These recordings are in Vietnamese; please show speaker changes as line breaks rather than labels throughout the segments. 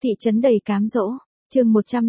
Thị trấn đầy cám dỗ, chương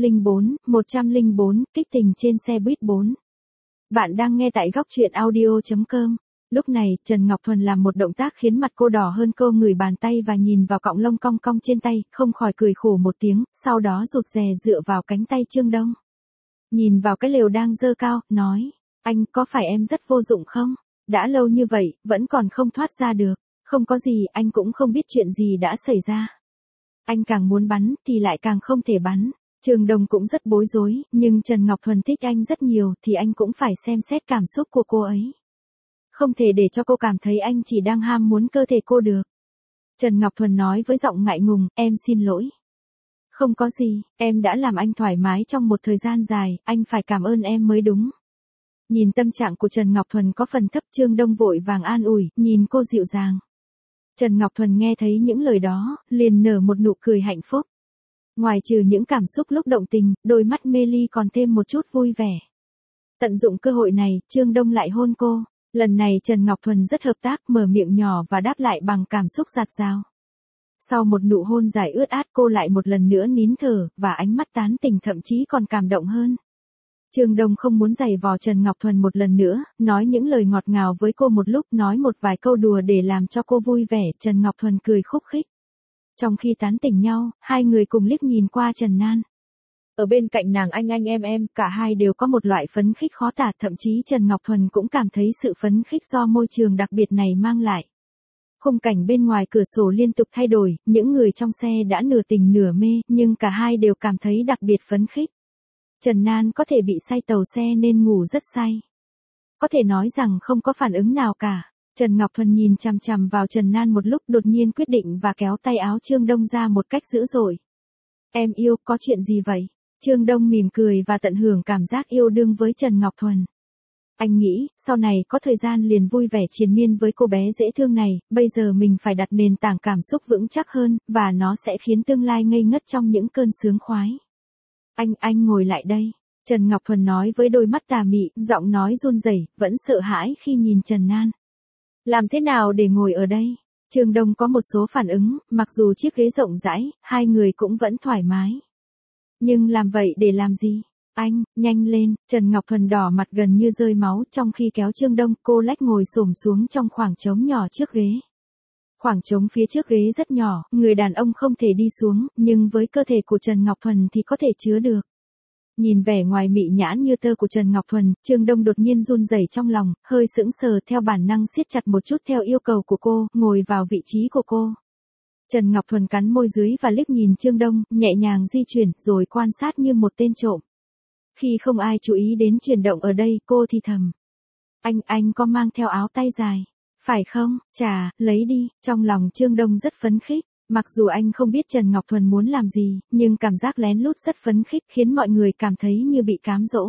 104, kích tình trên xe buýt 4. Bạn đang nghe tại góc truyện audio.com. Lúc này, Trần Ngọc Thuần làm một động tác khiến mặt cô đỏ hơn, cô ngửi bàn tay và nhìn vào cọng lông cong cong trên tay, không khỏi cười khổ một tiếng, sau đó rụt rè dựa vào cánh tay Trương Đông. Nhìn vào cái lều đang dơ cao, nói, anh có phải em rất vô dụng không? Đã lâu như vậy, vẫn còn không thoát ra được. Không có gì, anh cũng không biết chuyện gì đã xảy ra. Anh càng muốn bắn thì lại càng không thể bắn. Trương Đông cũng rất bối rối, nhưng Trần Ngọc Thuần thích anh rất nhiều thì anh cũng phải xem xét cảm xúc của cô ấy. Không thể để cho cô cảm thấy anh chỉ đang ham muốn cơ thể cô được. Trần Ngọc Thuần nói với giọng ngại ngùng, em xin lỗi. Không có gì, em đã làm anh thoải mái trong một thời gian dài, anh phải cảm ơn em mới đúng. Nhìn tâm trạng của Trần Ngọc Thuần có phần thấp, Trương Đông vội vàng an ủi, nhìn cô dịu dàng. Trần Ngọc Thuần nghe thấy những lời đó, liền nở một nụ cười hạnh phúc. Ngoài trừ những cảm xúc lúc động tình, đôi mắt mê ly còn thêm một chút vui vẻ. Tận dụng cơ hội này, Trương Đông lại hôn cô. Lần này Trần Ngọc Thuần rất hợp tác, mở miệng nhỏ và đáp lại bằng cảm xúc dạt dào. Sau một nụ hôn dài ướt át, cô lại một lần nữa nín thở, và ánh mắt tán tỉnh thậm chí còn cảm động hơn. Trương Đông không muốn giày vò Trần Ngọc Thuần một lần nữa, nói những lời ngọt ngào với cô một lúc, nói một vài câu đùa để làm cho cô vui vẻ. Trần Ngọc Thuần cười khúc khích. Trong khi tán tỉnh nhau, hai người cùng liếc nhìn qua Trần Nan. Ở bên cạnh nàng anh em, cả hai đều có một loại phấn khích khó tả, thậm chí Trần Ngọc Thuần cũng cảm thấy sự phấn khích do môi trường đặc biệt này mang lại. Khung cảnh bên ngoài cửa sổ liên tục thay đổi, những người trong xe đã nửa tình nửa mê, nhưng cả hai đều cảm thấy đặc biệt phấn khích. Trần Nan có thể bị say tàu xe nên ngủ rất say. Có thể nói rằng không có phản ứng nào cả. Trần Ngọc Thuần nhìn chằm chằm vào Trần Nan một lúc, đột nhiên quyết định và kéo tay áo Trương Đông ra một cách dữ dội. Em yêu, có chuyện gì vậy? Trương Đông mỉm cười và tận hưởng cảm giác yêu đương với Trần Ngọc Thuần. Anh nghĩ, sau này có thời gian liền vui vẻ triền miên với cô bé dễ thương này, bây giờ mình phải đặt nền tảng cảm xúc vững chắc hơn, và nó sẽ khiến tương lai ngây ngất trong những cơn sướng khoái. Anh ngồi lại đây. Trần Ngọc Thuần nói với đôi mắt tà mị, giọng nói run rẩy, vẫn sợ hãi khi nhìn Trần Nan. Làm thế nào để ngồi ở đây? Trương Đông có một số phản ứng, mặc dù chiếc ghế rộng rãi, hai người cũng vẫn thoải mái. Nhưng làm vậy để làm gì? Anh, nhanh lên. Trần Ngọc Thuần đỏ mặt gần như rơi máu, trong khi kéo Trương Đông, cô lách ngồi xổm xuống trong khoảng trống nhỏ trước ghế. Khoảng trống phía trước ghế rất nhỏ, người đàn ông không thể đi xuống, nhưng với cơ thể của Trần Ngọc Thuần thì có thể chứa được. Nhìn vẻ ngoài mị nhãn như tơ của Trần Ngọc Thuần, Trương Đông đột nhiên run rẩy trong lòng, hơi sững sờ, theo bản năng siết chặt một chút theo yêu cầu của cô, ngồi vào vị trí của cô. Trần Ngọc Thuần cắn môi dưới và liếc nhìn Trương Đông, nhẹ nhàng di chuyển, rồi quan sát như một tên trộm. Khi không ai chú ý đến chuyển động ở đây, cô thì thầm. Anh có mang theo áo tay dài, phải không? Chà, lấy đi. Trong lòng Trương Đông rất phấn khích. Mặc dù anh không biết Trần Ngọc Thuần muốn làm gì, nhưng cảm giác lén lút rất phấn khích, khiến mọi người cảm thấy như bị cám dỗ.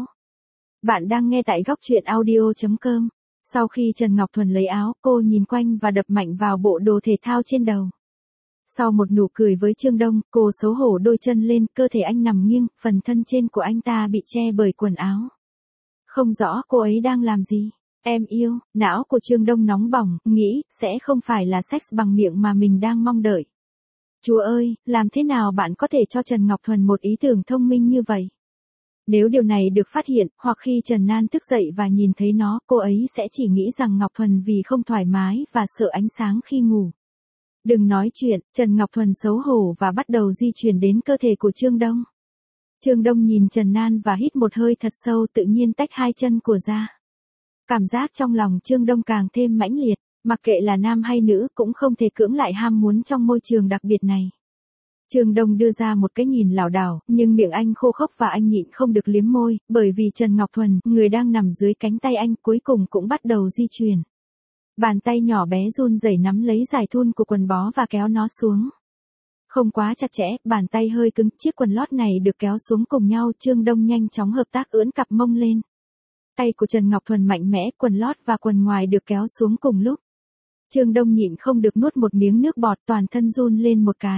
Bạn đang nghe tại góc truyện audio.com. Sau khi Trần Ngọc Thuần lấy áo, cô nhìn quanh và đập mạnh vào bộ đồ thể thao trên đầu. Sau một nụ cười với Trương Đông, cô xấu hổ đôi chân lên, cơ thể anh nằm nghiêng, phần thân trên của anh ta bị che bởi quần áo. Không rõ cô ấy đang làm gì. Em yêu. Não của Trương Đông nóng bỏng, nghĩ, sẽ không phải là sex bằng miệng mà mình đang mong đợi. Chúa ơi, làm thế nào bạn có thể cho Trần Ngọc Thuần một ý tưởng thông minh như vậy? Nếu điều này được phát hiện, hoặc khi Trần Nan thức dậy và nhìn thấy nó, cô ấy sẽ chỉ nghĩ rằng Ngọc Thuần vì không thoải mái và sợ ánh sáng khi ngủ. Đừng nói chuyện, Trần Ngọc Thuần xấu hổ và bắt đầu di chuyển đến cơ thể của Trương Đông. Trương Đông nhìn Trần Nan và hít một hơi thật sâu, tự nhiên tách hai chân của ra. Cảm giác trong lòng Trương Đông càng thêm mãnh liệt. Mặc kệ là nam hay nữ cũng không thể cưỡng lại ham muốn trong môi trường đặc biệt này. Trương Đông đưa ra một cái nhìn lảo đảo, nhưng miệng anh khô khốc và anh nhịn không được liếm môi, bởi vì Trần Ngọc Thuần, người đang nằm dưới cánh tay anh, cuối cùng cũng bắt đầu di chuyển. Bàn tay nhỏ bé run rẩy nắm lấy dải thun của quần bó và kéo nó xuống. Không quá chặt chẽ, bàn tay hơi cứng, chiếc quần lót này được kéo xuống cùng nhau, Trương Đông nhanh chóng hợp tác ưỡn cặp mông lên. Tay của Trần Ngọc Thuần mạnh mẽ, quần lót và quần ngoài được kéo xuống cùng lúc. Trương Đông nhịn không được nuốt một miếng nước bọt, toàn thân run lên một cái.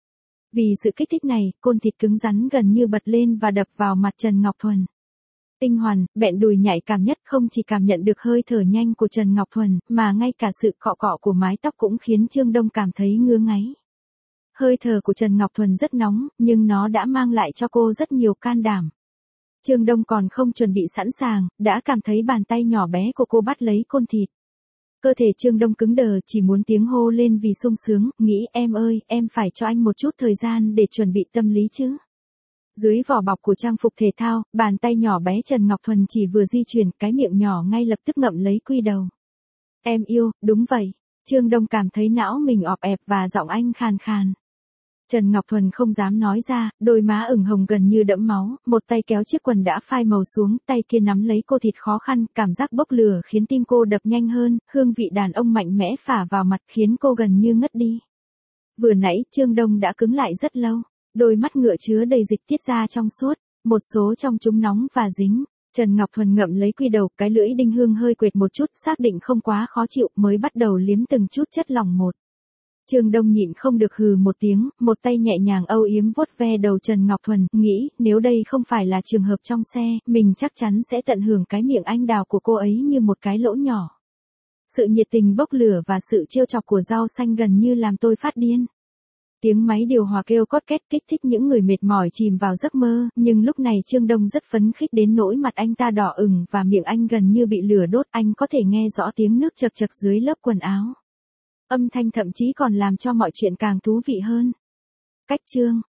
Vì sự kích thích này, côn thịt cứng rắn gần như bật lên và đập vào mặt Trần Ngọc Thuần. Tinh hoàn, bẹn đùi nhạy cảm nhất, không chỉ cảm nhận được hơi thở nhanh của Trần Ngọc Thuần, mà ngay cả sự cọ cọ của mái tóc cũng khiến Trương Đông cảm thấy ngứa ngáy. Hơi thở của Trần Ngọc Thuần rất nóng, nhưng nó đã mang lại cho cô rất nhiều can đảm. Trương Đông còn không chuẩn bị sẵn sàng, đã cảm thấy bàn tay nhỏ bé của cô bắt lấy côn thịt. Cơ thể Trương Đông cứng đờ, chỉ muốn tiếng hô lên vì sung sướng, nghĩ em ơi, em phải cho anh một chút thời gian để chuẩn bị tâm lý chứ. Dưới vỏ bọc của trang phục thể thao, bàn tay nhỏ bé Trần Ngọc Thuần chỉ vừa di chuyển, cái miệng nhỏ ngay lập tức ngậm lấy quy đầu. Em yêu, đúng vậy. Trương Đông cảm thấy não mình ọp ẹp và giọng anh khàn khàn. Trần Ngọc Thuần không dám nói ra, đôi má ửng hồng gần như đẫm máu, một tay kéo chiếc quần đã phai màu xuống, tay kia nắm lấy cô thịt khó khăn, cảm giác bốc lửa khiến tim cô đập nhanh hơn, hương vị đàn ông mạnh mẽ phả vào mặt khiến cô gần như ngất đi. Vừa nãy Trương Đông đã cứng lại rất lâu, đôi mắt ngựa chứa đầy dịch tiết ra trong suốt, một số trong chúng nóng và dính. Trần Ngọc Thuần ngậm lấy quy đầu, cái lưỡi đinh hương hơi quệt một chút, xác định không quá khó chịu mới bắt đầu liếm từng chút chất lỏng một. Trương Đông nhịn không được hừ một tiếng, một tay nhẹ nhàng âu yếm vuốt ve đầu Trần Ngọc Thuần, nghĩ nếu đây không phải là trường hợp trong xe, mình chắc chắn sẽ tận hưởng cái miệng anh đào của cô ấy như một cái lỗ nhỏ. Sự nhiệt tình bốc lửa và sự trêu chọc của rau xanh gần như làm tôi phát điên. Tiếng máy điều hòa kêu cót két kích thích những người mệt mỏi chìm vào giấc mơ, nhưng lúc này Trương Đông rất phấn khích đến nỗi mặt anh ta đỏ ửng và miệng anh gần như bị lửa đốt, anh có thể nghe rõ tiếng nước chậc chậc dưới lớp quần áo. Âm thanh thậm chí còn làm cho mọi chuyện càng thú vị hơn. Cách chương